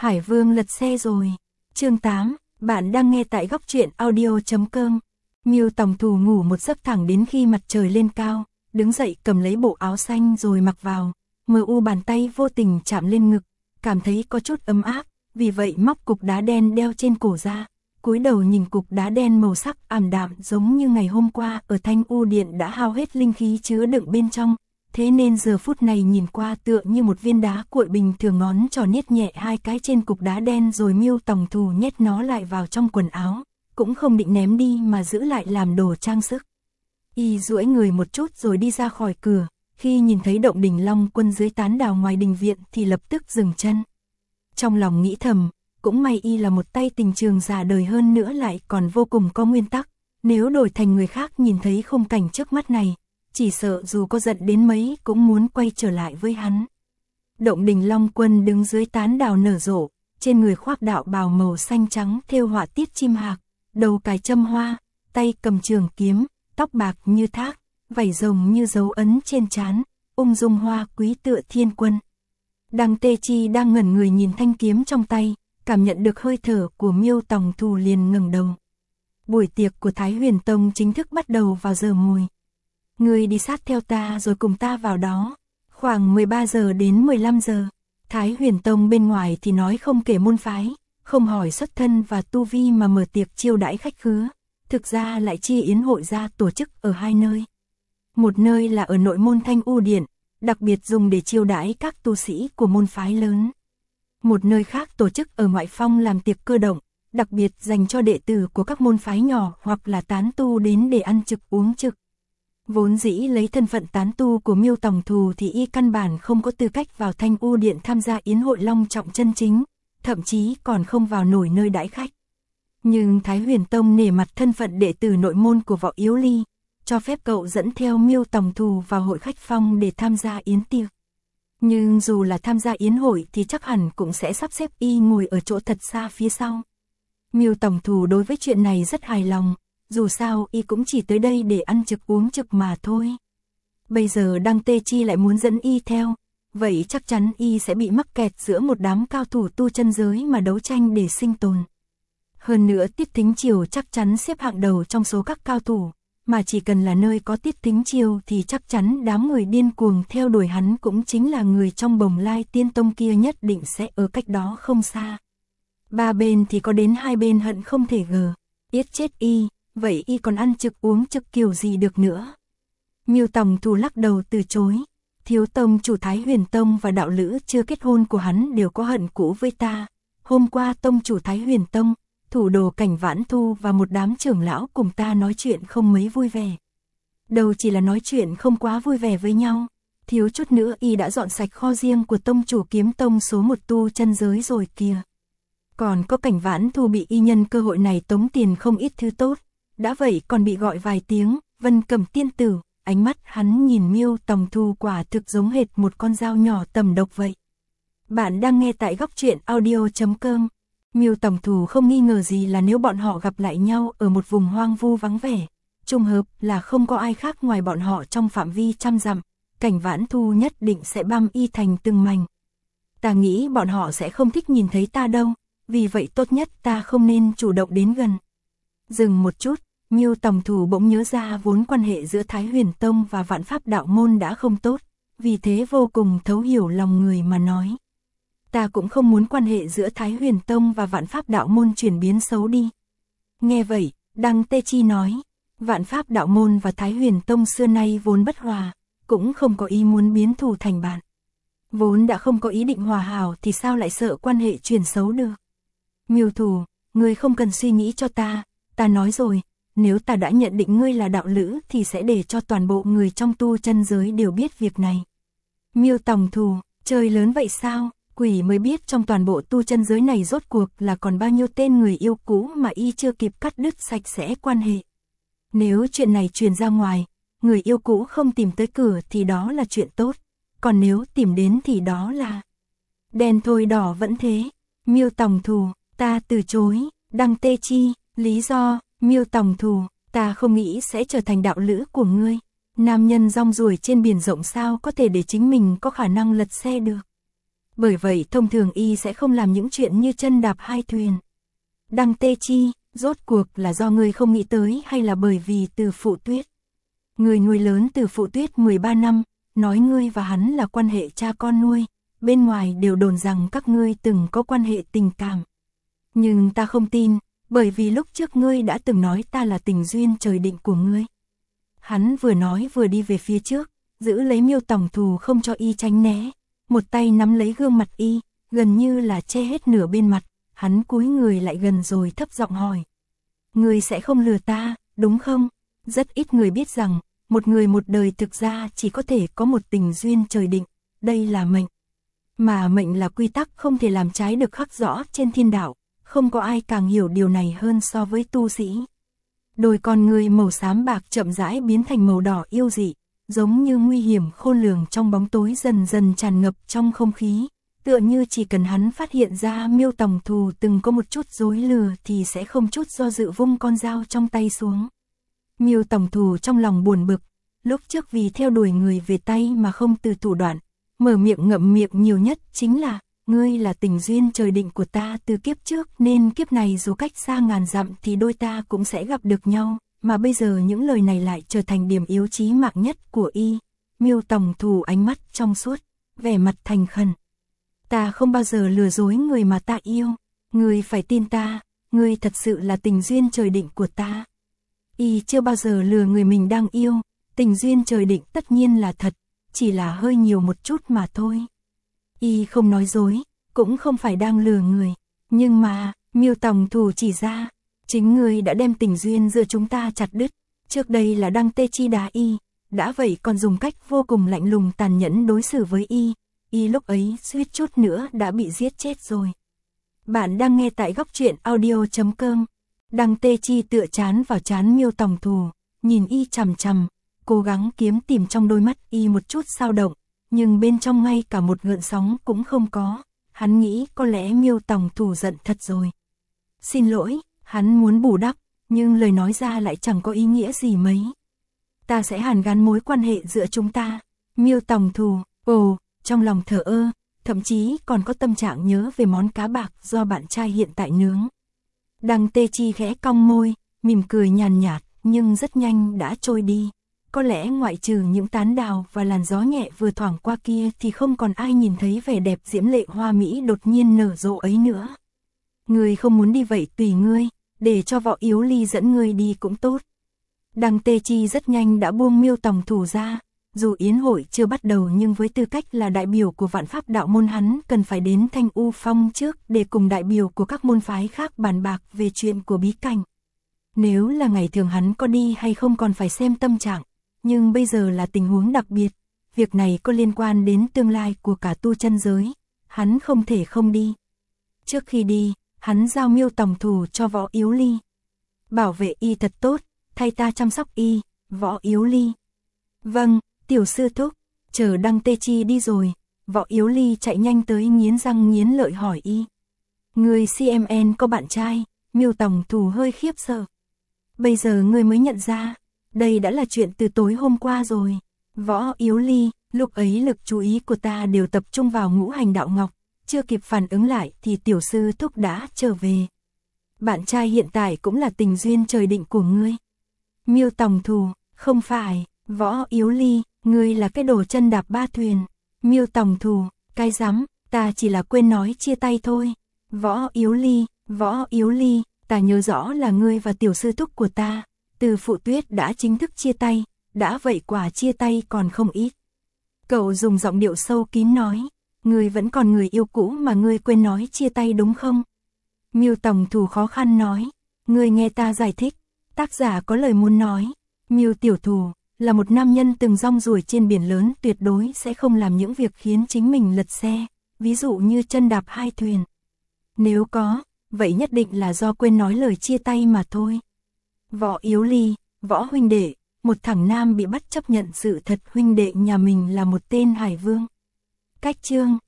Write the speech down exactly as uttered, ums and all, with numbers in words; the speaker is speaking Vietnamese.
Hải Vương lật xe rồi. Chương tám, bạn đang nghe tại góc truyện audio chấm com. Miêu Tòng Thù ngủ một giấc thẳng đến khi mặt trời lên cao, đứng dậy cầm lấy bộ áo xanh rồi mặc vào, mờ u bàn tay vô tình chạm lên ngực, cảm thấy có chút ấm áp, vì vậy móc cục đá đen đeo trên cổ ra, cúi đầu nhìn cục đá đen màu sắc ảm đạm giống như ngày hôm qua ở Thanh U Điện đã hao hết linh khí chứa đựng bên trong. Thế nên giờ phút này nhìn qua tựa như một viên đá cuội bình thường, ngón trỏ niết nhẹ hai cái trên cục đá đen rồi Miêu Tòng Thù nhét nó lại vào trong quần áo, cũng không định ném đi mà giữ lại làm đồ trang sức. Y duỗi người một chút rồi đi ra khỏi cửa, khi nhìn thấy động đình Long Quân dưới tán đào ngoài đình viện thì lập tức dừng chân. Trong lòng nghĩ thầm, cũng may Y là một tay tình trường già đời, hơn nữa lại còn vô cùng có nguyên tắc, nếu đổi thành người khác nhìn thấy khung cảnh trước mắt này, chỉ sợ dù có giận đến mấy cũng muốn quay trở lại với hắn. Động đình Long Quân đứng dưới tán đào nở rộ, trên người khoác đạo bào màu xanh trắng thêu họa tiết chim hạc, đầu cài châm hoa, tay cầm trường kiếm, tóc bạc như thác, vảy rồng như dấu ấn trên trán, ung dung hoa quý tựa thiên quân. Đăng Tê Chi đang ngẩn người nhìn thanh kiếm trong tay, cảm nhận được hơi thở của Miêu Tòng Thù liền ngẩng đầu. Buổi tiệc của Thái Huyền Tông chính thức bắt đầu vào giờ mùi. Ngươi đi sát theo ta rồi cùng ta vào đó. Khoảng mười ba giờ đến mười lăm giờ, Thái Huyền Tông bên ngoài thì nói không kể môn phái, không hỏi xuất thân và tu vi mà mở tiệc chiêu đãi khách khứa. Thực ra lại chia yến hội ra tổ chức ở hai nơi. Một nơi là ở nội môn Thanh U Điện, đặc biệt dùng để chiêu đãi các tu sĩ của môn phái lớn. Một nơi khác tổ chức ở ngoại phong làm tiệc cơ động, đặc biệt dành cho đệ tử của các môn phái nhỏ hoặc là tán tu đến để ăn trực uống trực. Vốn dĩ lấy thân phận tán tu của Miêu Tòng Thù thì Y căn bản không có tư cách vào Thanh U Điện tham gia yến hội long trọng chân chính, thậm chí còn không vào nổi nơi đãi khách. Nhưng Thái Huyền Tông nể mặt thân phận đệ tử nội môn của Võ Yếu Ly, cho phép cậu dẫn theo Miêu Tòng Thù vào hội khách phong để tham gia yến tiệc. Nhưng dù là tham gia yến hội thì chắc hẳn cũng sẽ sắp xếp Y ngồi ở chỗ thật xa phía sau. Miêu Tòng Thù đối với chuyện này rất hài lòng. Dù sao Y cũng chỉ tới đây để ăn trực uống trực mà thôi. Bây giờ Đăng Tê Chi lại muốn dẫn Y theo, vậy chắc chắn Y sẽ bị mắc kẹt giữa một đám cao thủ tu chân giới mà đấu tranh để sinh tồn. Hơn nữa Tiết Thính Triều chắc chắn xếp hạng đầu trong số các cao thủ, mà chỉ cần là nơi có Tiết Thính Triều thì chắc chắn đám người điên cuồng theo đuổi hắn cũng chính là người trong Bồng Lai Tiên Tông kia, nhất định sẽ ở cách đó không xa. Ba bên thì có đến hai bên hận không thể gờ, yết chết Y. Vậy Y còn ăn trực uống trực kiểu gì được nữa? Miêu Tòng Thù lắc đầu từ chối. Thiếu tông chủ Thái Huyền Tông và đạo lữ chưa kết hôn của hắn đều có hận cũ với ta. Hôm qua tông chủ Thái Huyền Tông, thủ đồ Cảnh Vãn Thu và một đám trưởng lão cùng ta nói chuyện không mấy vui vẻ. Đâu chỉ là nói chuyện không quá vui vẻ với nhau. Thiếu chút nữa Y đã dọn sạch kho riêng của tông chủ Kiếm Tông số một tu chân giới rồi kìa. Còn có Cảnh Vãn Thu bị Y nhân cơ hội này tống tiền không ít thứ tốt. Đã vậy còn bị gọi vài tiếng, Vân Cầm tiên tử, ánh mắt hắn nhìn Miêu Tòng Thù quả thực giống hệt một con dao nhỏ tầm độc vậy. Bạn đang nghe tại góc truyện audio chấm com. Miêu Tòng Thù không nghi ngờ gì là nếu bọn họ gặp lại nhau ở một vùng hoang vu vắng vẻ, trùng hợp là không có ai khác ngoài bọn họ trong phạm vi trăm dặm, Cảnh Vãn Thu nhất định sẽ băm Y thành từng mảnh. Ta nghĩ bọn họ sẽ không thích nhìn thấy ta đâu, vì vậy tốt nhất ta không nên chủ động đến gần. Dừng một chút, Miêu Tòng Thù bỗng nhớ ra vốn quan hệ giữa Thái Huyền Tông và Vạn Pháp Đạo Môn đã không tốt, vì thế vô cùng thấu hiểu lòng người mà nói. Ta cũng không muốn quan hệ giữa Thái Huyền Tông và Vạn Pháp Đạo Môn chuyển biến xấu đi. Nghe vậy, Đăng Tê Chi nói, Vạn Pháp Đạo Môn và Thái Huyền Tông xưa nay vốn bất hòa, cũng không có ý muốn biến thù thành bạn. Vốn đã không có ý định hòa hảo thì sao lại sợ quan hệ chuyển xấu được. Miêu Thù, ngươi không cần suy nghĩ cho ta. Ta nói rồi, nếu ta đã nhận định ngươi là đạo lữ thì sẽ để cho toàn bộ người trong tu chân giới đều biết việc này. Miêu Tòng Thù, trời lớn vậy sao? Quỷ mới biết trong toàn bộ tu chân giới này rốt cuộc là còn bao nhiêu tên người yêu cũ mà Y chưa kịp cắt đứt sạch sẽ quan hệ. Nếu chuyện này truyền ra ngoài, người yêu cũ không tìm tới cửa thì đó là chuyện tốt, còn nếu tìm đến thì đó là đen thôi đỏ vẫn thế. Miêu Tòng Thù, ta từ chối. Đăng Tê Chi, lý do, Miêu Tòng Thù, ta không nghĩ sẽ trở thành đạo lữ của ngươi. Nam nhân rong ruổi trên biển rộng sao có thể để chính mình có khả năng lật xe được. Bởi vậy thông thường y sẽ không làm những chuyện như chân đạp hai thuyền. Đăng Tê Chi, rốt cuộc là do ngươi không nghĩ tới hay là bởi vì Từ Phụ Tuyết? Người nuôi lớn Từ Phụ Tuyết mười ba năm, nói ngươi và hắn là quan hệ cha con nuôi, bên ngoài đều đồn rằng các ngươi từng có quan hệ tình cảm. Nhưng ta không tin, bởi vì lúc trước ngươi đã từng nói ta là tình duyên trời định của ngươi. Hắn vừa nói vừa đi về phía trước, giữ lấy Miêu Tòng Thù không cho y tránh né, một tay nắm lấy gương mặt y, gần như là che hết nửa bên mặt, hắn cúi người lại gần rồi thấp giọng hỏi. Ngươi sẽ không lừa ta, đúng không? Rất ít người biết rằng, một người một đời thực ra chỉ có thể có một tình duyên trời định, đây là mệnh. Mà mệnh là quy tắc không thể làm trái được khắc rõ trên thiên đạo, không có ai càng hiểu điều này hơn so với tu sĩ. Đôi con người màu xám bạc chậm rãi biến thành màu đỏ yêu dị, giống như nguy hiểm khôn lường trong bóng tối dần dần tràn ngập trong không khí, tựa như chỉ cần hắn phát hiện ra Miêu Tòng Thù từng có một chút dối lừa thì sẽ không chút do dự vung con dao trong tay xuống. Miêu Tòng Thù trong lòng buồn bực, lúc trước vì theo đuổi người về tay mà không từ thủ đoạn, mở miệng ngậm miệng nhiều nhất chính là, ngươi là tình duyên trời định của ta từ kiếp trước nên kiếp này dù cách xa ngàn dặm thì đôi ta cũng sẽ gặp được nhau, mà bây giờ những lời này lại trở thành điểm yếu chí mạng nhất của y. Miêu Tòng Thù ánh mắt trong suốt, vẻ mặt thành khẩn. Ta không bao giờ lừa dối người mà ta yêu, ngươi phải tin ta, ngươi thật sự là tình duyên trời định của ta. Y chưa bao giờ lừa người mình đang yêu, tình duyên trời định tất nhiên là thật, chỉ là hơi nhiều một chút mà thôi. Y không nói dối, cũng không phải đang lừa người, nhưng mà, Miêu Tòng Thù chỉ ra, chính ngươi đã đem tình duyên giữa chúng ta chặt đứt, trước đây là Đăng Tê Chi đá y, đã vậy còn dùng cách vô cùng lạnh lùng tàn nhẫn đối xử với y, y lúc ấy suýt chút nữa đã bị giết chết rồi. Bạn đang nghe tại góc truyện audio chấm com. Đăng Tê Chi tựa chán vào chán Miêu Tòng Thù, nhìn y chằm chằm, cố gắng kiếm tìm trong đôi mắt y một chút dao động, nhưng bên trong ngay cả một gợn sóng cũng không có. Hắn nghĩ có lẽ Miêu Tòng Thù giận thật rồi. Xin lỗi, hắn muốn bù đắp, nhưng lời nói ra lại chẳng có ý nghĩa gì mấy. Ta sẽ hàn gắn mối quan hệ giữa chúng ta. Miêu Tòng Thù, ồ, trong lòng thờ ơ, thậm chí còn có tâm trạng nhớ về món cá bạc do bạn trai hiện tại nướng. Đăng Tê Chi khẽ cong môi, mỉm cười nhàn nhạt, nhưng rất nhanh đã trôi đi. Có lẽ ngoại trừ những tán đào và làn gió nhẹ vừa thoảng qua kia thì không còn ai nhìn thấy vẻ đẹp diễm lệ hoa mỹ đột nhiên nở rộ ấy nữa. Ngươi không muốn đi vậy tùy ngươi, để cho Võ Yếu Ly dẫn ngươi đi cũng tốt. Đăng Tê Chi rất nhanh đã buông Miêu Tòng Thù ra, dù yến hội chưa bắt đầu nhưng với tư cách là đại biểu của Vạn Pháp đạo môn hắn cần phải đến Thanh U Phong trước để cùng đại biểu của các môn phái khác bàn bạc về chuyện của bí cảnh. Nếu là ngày thường hắn có đi hay không còn phải xem tâm trạng, nhưng bây giờ là tình huống đặc biệt, việc này có liên quan đến tương lai của cả tu chân giới, hắn không thể không đi. Trước khi đi, hắn giao Miêu Tòng Thù cho Võ Yếu Ly. Bảo vệ y thật tốt, thay ta chăm sóc y, Võ Yếu Ly. Vâng, tiểu sư thúc. Chờ Đăng Tê Chi đi rồi, Võ Yếu Ly chạy nhanh tới nghiến răng nghiến lợi hỏi y. Người xê em en có bạn trai? Miêu Tòng Thù hơi khiếp sợ. Bây giờ ngươi mới nhận ra, đây đã là chuyện từ tối hôm qua rồi. Võ Yếu Ly, lúc ấy lực chú ý của ta đều tập trung vào Ngũ Hành Đạo Ngọc, chưa kịp phản ứng lại thì tiểu sư thúc đã trở về. Bạn trai hiện tại cũng là tình duyên trời định của ngươi. Miêu Tòng Thù, không phải. Võ Yếu Ly, ngươi là cái đồ chân đạp ba thuyền. Miêu Tòng Thù, cái rắm, ta chỉ là quên nói chia tay thôi. Võ Yếu Ly, Võ Yếu Ly, ta nhớ rõ là ngươi và tiểu sư thúc của ta, Từ Phụ Tuyết đã chính thức chia tay, đã vậy quả chia tay còn không ít. Cậu dùng giọng điệu sâu kín nói, ngươi vẫn còn người yêu cũ mà ngươi quên nói chia tay đúng không? Miêu Tòng Thù khó khăn nói, ngươi nghe ta giải thích, tác giả có lời muốn nói. Miêu Tiểu Thù là một nam nhân từng rong ruổi trên biển lớn, tuyệt đối sẽ không làm những việc khiến chính mình lật xe, ví dụ như chân đạp hai thuyền. Nếu có, vậy nhất định là do quên nói lời chia tay mà thôi. Võ Yếu Ly, Võ huynh đệ, một thằng nam bị bắt chấp nhận sự thật huynh đệ nhà mình là một tên hải vương. Cách chương